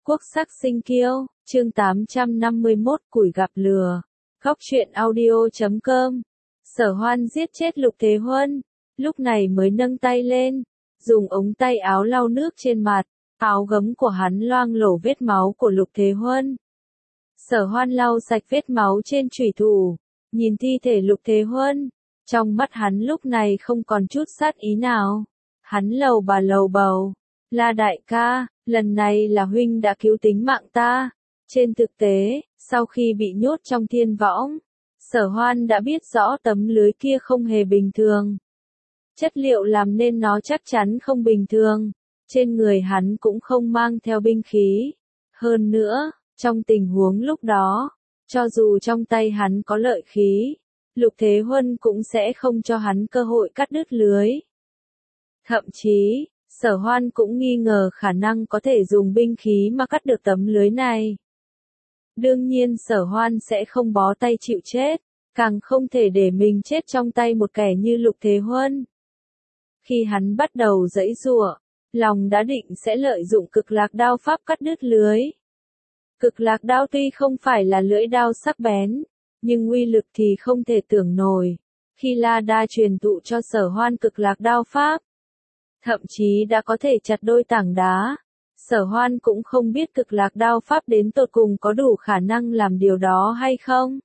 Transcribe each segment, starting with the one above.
Quốc sắc sinh kiêu, chương 851 củi gặp lửa. Góc truyện audio.com. Sở Hoan giết chết Lục Thế Huân, lúc này mới nâng tay lên, dùng ống tay áo lau nước trên mặt, áo gấm của hắn loang lổ vết máu của Lục Thế Huân. Sở Hoan lau sạch vết máu trên chủy thủ, nhìn thi thể Lục Thế Huân, trong mắt hắn lúc này không còn chút sát ý nào. Hắn lầu bầu, La đại ca, lần này là huynh đã cứu tính mạng ta. Trên thực tế, sau khi bị nhốt trong thiên võng, Sở Hoan đã biết rõ tấm lưới kia không hề bình thường. Chất liệu làm nên nó chắc chắn không bình thường. Trên người hắn cũng không mang theo binh khí. Hơn nữa, trong tình huống lúc đó, cho dù trong tay hắn có lợi khí, Lục Thế Huân cũng sẽ không cho hắn cơ hội cắt đứt lưới. Thậm chí, Sở Hoan cũng nghi ngờ khả năng có thể dùng binh khí mà cắt được tấm lưới này. Đương nhiên Sở Hoan sẽ không bó tay chịu chết, càng không thể để mình chết trong tay một kẻ như Lục Thế Huân. Khi hắn bắt đầu giãy giụa, lòng đã định sẽ lợi dụng cực lạc đao pháp cắt đứt lưới. Cực lạc đao tuy không phải là lưỡi đao sắc bén, nhưng uy lực thì không thể tưởng nổi. Khi La Đa truyền thụ cho Sở Hoan cực lạc đao pháp, thậm chí đã có thể chặt đôi tảng đá. Sở Hoan cũng không biết cực lạc đao pháp đến tột cùng có đủ khả năng làm điều đó hay không.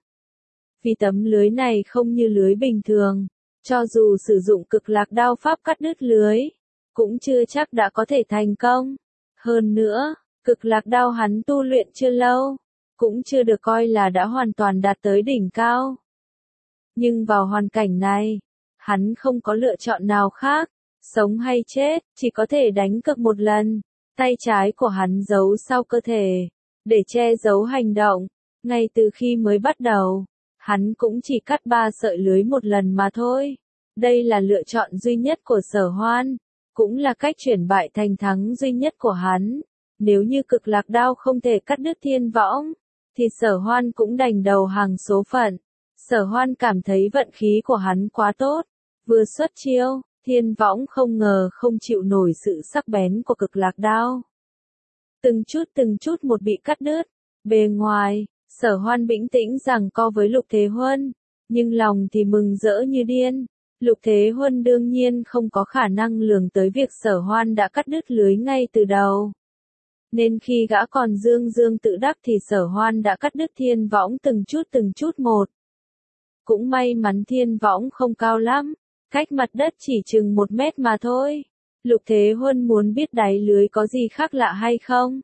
Vì tấm lưới này không như lưới bình thường, cho dù sử dụng cực lạc đao pháp cắt đứt lưới, cũng chưa chắc đã có thể thành công. Hơn nữa, cực lạc đao hắn tu luyện chưa lâu, cũng chưa được coi là đã hoàn toàn đạt tới đỉnh cao. Nhưng vào hoàn cảnh này, hắn không có lựa chọn nào khác, sống hay chết, chỉ có thể đánh cược một lần. Tay trái của hắn giấu sau cơ thể, để che giấu hành động. Ngay từ khi mới bắt đầu, hắn cũng chỉ cắt 3 sợi lưới một lần mà thôi. Đây là lựa chọn duy nhất của Sở Hoan, cũng là cách chuyển bại thành thắng duy nhất của hắn. Nếu như cực lạc đao không thể cắt đứt thiên võng, thì Sở Hoan cũng đành đầu hàng số phận. Sở Hoan cảm thấy vận khí của hắn quá tốt, vừa xuất chiêu, thiên võng không ngờ không chịu nổi sự sắc bén của cực lạc đao. Từng chút một bị cắt đứt. Bề ngoài, Sở Hoan bình tĩnh giằng co với Lục Thế Huân, nhưng lòng thì mừng rỡ như điên. Lục Thế Huân đương nhiên không có khả năng lường tới việc Sở Hoan đã cắt đứt lưới ngay từ đầu. Nên khi gã còn dương tự đắc thì Sở Hoan đã cắt đứt thiên võng từng chút một. Cũng may mắn thiên võng không cao lắm, cách mặt đất chỉ chừng 1 mét mà thôi. Lục Thế Huân muốn biết đáy lưới có gì khác lạ hay không,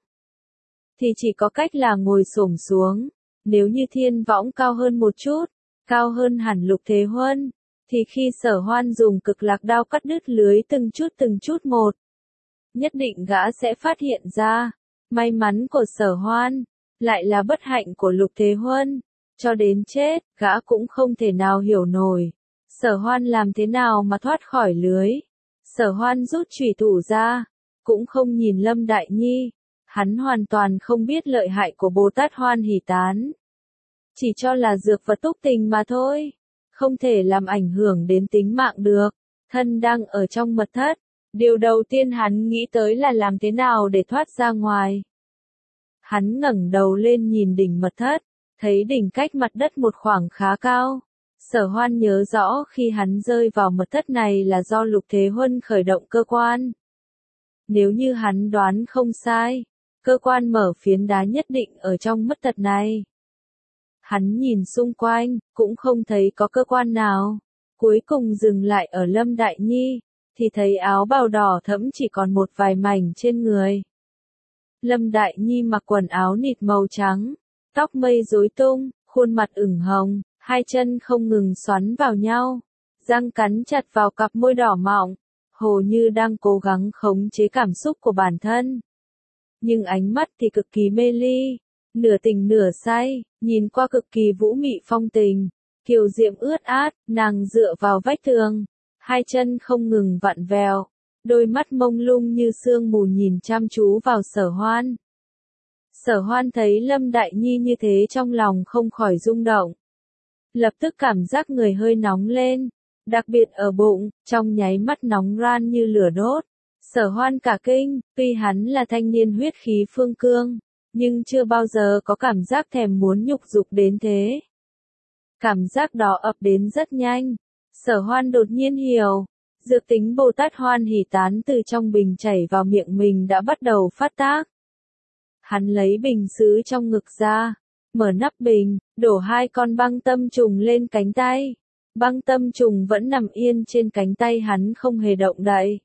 thì chỉ có cách là ngồi xổm xuống. Nếu như thiên võng cao hơn một chút, cao hơn hẳn Lục Thế Huân, thì khi Sở Hoan dùng cực lạc đao cắt đứt lưới từng chút một, nhất định gã sẽ phát hiện ra. May mắn của Sở Hoan, lại là bất hạnh của Lục Thế Huân. Cho đến chết, gã cũng không thể nào hiểu nổi. Sở Hoan làm thế nào mà thoát khỏi lưới. Sở Hoan rút chủy thủ ra, cũng không nhìn Lâm Đại Nhi. Hắn hoàn toàn không biết lợi hại của Bồ Tát Hoan Hỷ Tán. Chỉ cho là dược vật túc tình mà thôi, không thể làm ảnh hưởng đến tính mạng được. Thân đang ở trong mật thất, điều đầu tiên hắn nghĩ tới là làm thế nào để thoát ra ngoài. Hắn ngẩng đầu lên nhìn đỉnh mật thất, thấy đỉnh cách mặt đất một khoảng khá cao. Sở Hoan nhớ rõ khi hắn rơi vào mật thất này là do Lục Thế Huân khởi động cơ quan. Nếu như hắn đoán không sai, cơ quan mở phiến đá nhất định ở trong mật thất này. Hắn nhìn xung quanh, cũng không thấy có cơ quan nào. Cuối cùng dừng lại ở Lâm Đại Nhi, thì thấy áo bào đỏ thẫm chỉ còn một vài mảnh trên người. Lâm Đại Nhi mặc quần áo nịt màu trắng, tóc mây rối tung, khuôn mặt ửng hồng, hai chân không ngừng xoắn vào nhau, răng cắn chặt vào cặp môi đỏ mọng, hồ như đang cố gắng khống chế cảm xúc của bản thân. Nhưng ánh mắt thì cực kỳ mê ly, nửa tỉnh nửa say, nhìn qua cực kỳ vũ mị phong tình, kiều diễm ướt át. Nàng dựa vào vách tường, hai chân không ngừng vặn vẹo, đôi mắt mông lung như sương mù nhìn chăm chú vào Sở Hoan. Sở Hoan thấy Lâm Đại Nhi như thế trong lòng không khỏi rung động. Lập tức cảm giác người hơi nóng lên, đặc biệt ở bụng, trong nháy mắt nóng ran như lửa đốt. Sở Hoan cả kinh, tuy hắn là thanh niên huyết khí phương cương, nhưng chưa bao giờ có cảm giác thèm muốn nhục dục đến thế. Cảm giác đó ập đến rất nhanh. Sở Hoan đột nhiên hiểu, dược tính Bồ Tát Hoan Hỷ Tán từ trong bình chảy vào miệng mình đã bắt đầu phát tác. Hắn lấy bình sứ trong ngực ra, mở nắp bình, đổ 2 con băng tâm trùng lên cánh tay. Băng tâm trùng vẫn nằm yên trên cánh tay hắn không hề động đậy.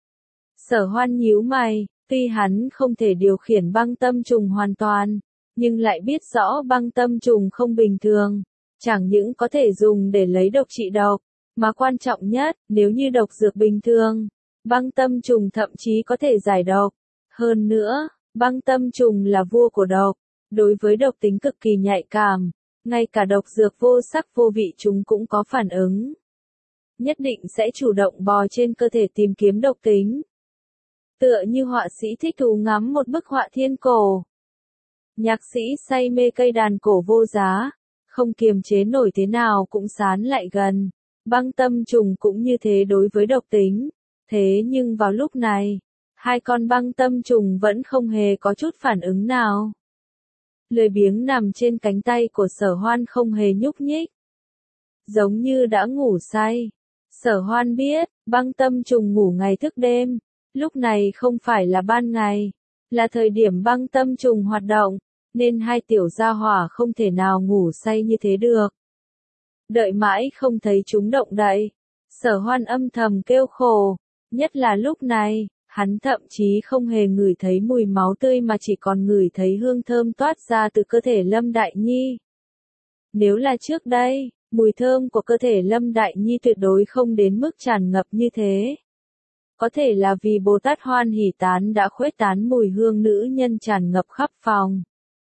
Sở Hoan nhíu mày, tuy hắn không thể điều khiển băng tâm trùng hoàn toàn, nhưng lại biết rõ băng tâm trùng không bình thường, chẳng những có thể dùng để lấy độc trị độc, mà quan trọng nhất, nếu như độc dược bình thường, băng tâm trùng thậm chí có thể giải độc. Hơn nữa, băng tâm trùng là vua của độc, đối với độc tính cực kỳ nhạy cảm, ngay cả độc dược vô sắc vô vị chúng cũng có phản ứng. Nhất định sẽ chủ động bò trên cơ thể tìm kiếm độc tính. Tựa như họa sĩ thích thú ngắm một bức họa thiên cổ. Nhạc sĩ say mê cây đàn cổ vô giá, không kiềm chế nổi thế nào cũng sán lại gần. Băng tâm trùng cũng như thế đối với độc tính. Thế nhưng vào lúc này, 2 con băng tâm trùng vẫn không hề có chút phản ứng nào. Lười biếng nằm trên cánh tay của Sở Hoan không hề nhúc nhích. Giống như đã ngủ say. Sở Hoan biết, băng tâm trùng ngủ ngày thức đêm. Lúc này không phải là ban ngày, là thời điểm băng tâm trùng hoạt động, nên 2 tiểu gia hỏa không thể nào ngủ say như thế được. Đợi mãi không thấy chúng động đậy, Sở Hoan âm thầm kêu khổ, nhất là lúc này, hắn thậm chí không hề ngửi thấy mùi máu tươi mà chỉ còn ngửi thấy hương thơm toát ra từ cơ thể Lâm Đại Nhi. Nếu là trước đây, mùi thơm của cơ thể Lâm Đại Nhi tuyệt đối không đến mức tràn ngập như thế. Có thể là vì Bồ Tát Hoan Hỷ Tán đã khuếch tán mùi hương nữ nhân tràn ngập khắp phòng.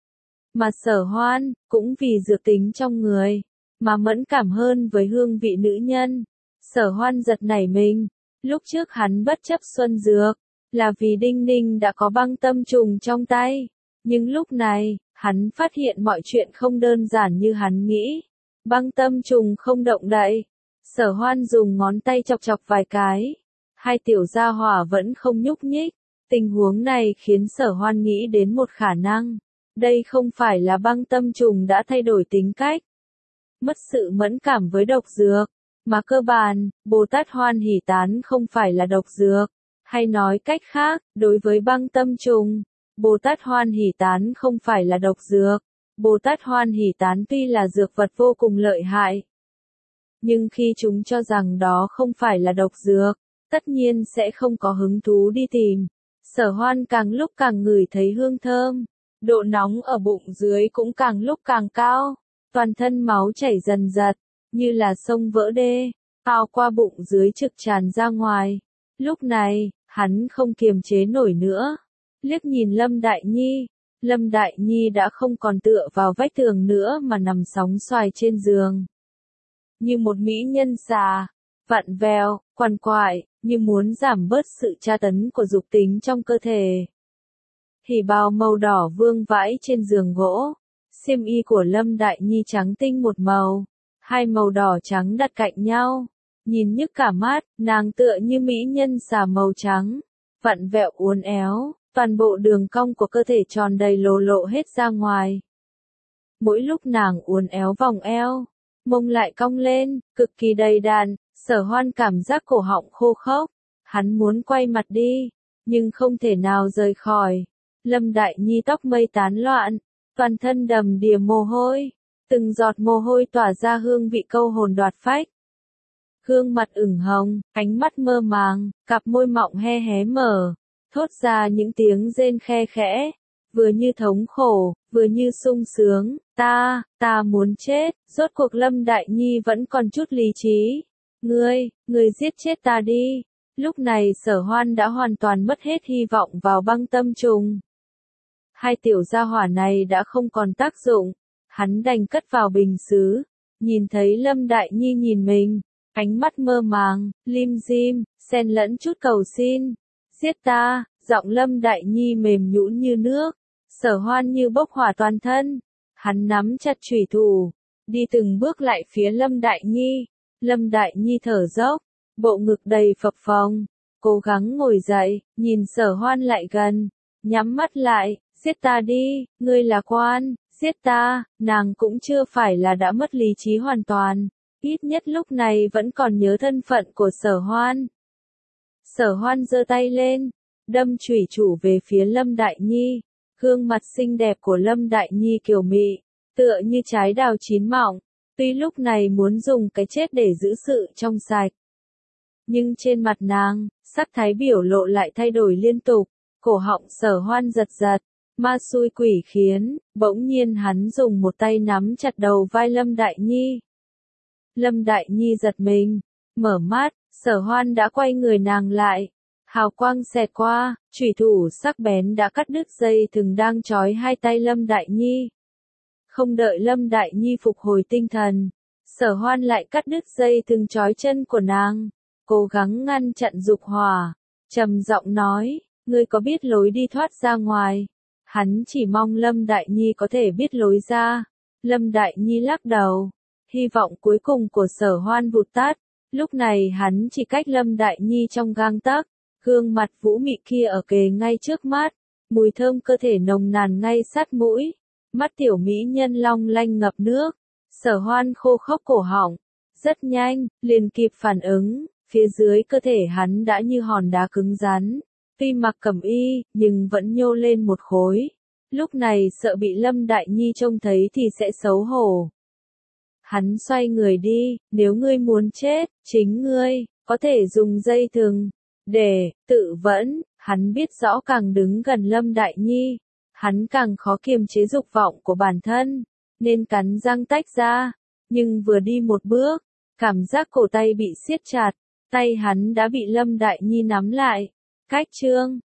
Mà Sở Hoan, cũng vì dược tính trong người, mà mẫn cảm hơn với hương vị nữ nhân. Sở Hoan giật nảy mình, lúc trước hắn bất chấp xuân dược, là vì Đinh Ninh đã có băng tâm trùng trong tay. Nhưng lúc này, hắn phát hiện mọi chuyện không đơn giản như hắn nghĩ. Băng tâm trùng không động đậy. Sở Hoan dùng ngón tay chọc chọc vài cái. 2 tiểu gia hỏa vẫn không nhúc nhích. Tình huống này khiến Sở Hoan nghĩ đến một khả năng. Đây không phải là băng tâm trùng đã thay đổi tính cách. Mất sự mẫn cảm với độc dược. Mà cơ bản, Bồ Tát Hoan Hỷ Tán không phải là độc dược. Hay nói cách khác, đối với băng tâm trùng, Bồ Tát Hoan Hỷ Tán không phải là độc dược. Bồ Tát Hoan Hỷ Tán tuy là dược vật vô cùng lợi hại. Nhưng khi chúng cho rằng đó không phải là độc dược, tất nhiên sẽ không có hứng thú đi tìm. Sở Hoan càng lúc càng ngửi thấy hương thơm. Độ nóng ở bụng dưới cũng càng lúc càng cao. Toàn thân máu chảy dần dật, như là sông vỡ đê, ao qua bụng dưới trực tràn ra ngoài. Lúc này, hắn không kiềm chế nổi nữa. Liếc nhìn Lâm Đại Nhi. Lâm Đại Nhi đã không còn tựa vào vách tường nữa mà nằm sóng xoài trên giường. Như một mỹ nhân già, vặn vẹo, quằn quại, như muốn giảm bớt sự tra tấn của dục tính trong cơ thể. Hỉ bào màu đỏ vương vãi trên giường gỗ. Xiêm y của Lâm Đại Nhi trắng tinh một màu. 2 màu đỏ trắng đặt cạnh nhau. Nhìn nhức cả mắt, nàng tựa như mỹ nhân xà màu trắng. Vặn vẹo uốn éo, toàn bộ đường cong của cơ thể tròn đầy lồ lộ hết ra ngoài. Mỗi lúc nàng uốn éo vòng eo, mông lại cong lên, cực kỳ đầy đặn. Sở Hoan cảm giác cổ họng khô khốc. Hắn muốn quay mặt đi, nhưng không thể nào rời khỏi. Lâm Đại Nhi tóc mây tán loạn, toàn thân đầm đìa mồ hôi, từng giọt mồ hôi tỏa ra hương vị câu hồn đoạt phách. Gương mặt ửng hồng, ánh mắt mơ màng, cặp môi mọng he hé mở, thốt ra những tiếng rên khe khẽ, vừa như thống khổ, vừa như sung sướng. Ta muốn chết. Rốt cuộc Lâm Đại Nhi vẫn còn chút lý trí. Ngươi giết chết ta đi. Lúc này Sở Hoan đã hoàn toàn mất hết hy vọng vào băng tâm trùng. 2 tiểu gia hỏa này đã không còn tác dụng. Hắn đành cất vào bình sứ. Nhìn thấy Lâm Đại Nhi nhìn mình, ánh mắt mơ màng, lim dim, xen lẫn chút cầu xin. Giết ta. Giọng Lâm Đại Nhi mềm nhũn như nước. Sở Hoan như bốc hỏa toàn thân. Hắn nắm chặt chủy thủ, đi từng bước lại phía Lâm Đại Nhi. Lâm Đại Nhi thở dốc, bộ ngực đầy phập phồng, cố gắng ngồi dậy, nhìn Sở Hoan lại gần, nhắm mắt lại, Giết ta đi, ngươi là quan, giết ta, nàng cũng chưa phải là đã mất lý trí hoàn toàn, ít nhất lúc này vẫn còn nhớ thân phận của Sở Hoan. Sở Hoan giơ tay lên, đâm chủy thủ về phía Lâm Đại Nhi, gương mặt xinh đẹp của Lâm Đại Nhi kiều mị, tựa như trái đào chín mọng, tuy lúc này muốn dùng cái chết để giữ sự trong sạch. Nhưng trên mặt nàng, sắc thái biểu lộ lại thay đổi liên tục, cổ họng Sở Hoan giật giật, ma xui quỷ khiến, bỗng nhiên hắn dùng một tay nắm chặt đầu vai Lâm Đại Nhi. Lâm Đại Nhi giật mình, mở mắt, Sở Hoan đã quay người nàng lại. Hào quang xẹt qua, chủy thủ sắc bén đã cắt đứt dây thừng đang trói hai tay Lâm Đại Nhi. Không đợi Lâm Đại Nhi phục hồi tinh thần, Sở Hoan lại cắt đứt dây thừng trói chân của nàng, cố gắng ngăn chặn dục hỏa, trầm giọng nói, ngươi có biết lối đi thoát ra ngoài? Hắn chỉ mong Lâm Đại Nhi có thể biết lối ra. Lâm Đại Nhi lắc đầu, hy vọng cuối cùng của Sở Hoan vụt tắt, lúc này hắn chỉ cách Lâm Đại Nhi trong gang tấc. Gương mặt vũ mị kia ở kề ngay trước mắt, mùi thơm cơ thể nồng nàn ngay sát mũi, mắt tiểu mỹ nhân long lanh ngập nước, Sở Hoan khô khốc cổ họng, rất nhanh, liền kịp phản ứng, phía dưới cơ thể hắn đã như hòn đá cứng rắn, tuy mặc cẩm y, nhưng vẫn nhô lên một khối, lúc này sợ bị Lâm Đại Nhi trông thấy thì sẽ xấu hổ. Hắn xoay người đi, nếu ngươi muốn chết, chính ngươi, có thể dùng dây thừng. Để tự vẫn, hắn biết rõ càng đứng gần Lâm Đại Nhi, hắn càng khó kiềm chế dục vọng của bản thân, nên cắn răng tách ra, nhưng vừa đi một bước, cảm giác cổ tay bị siết chặt, tay hắn đã bị Lâm Đại Nhi nắm lại. Cách chương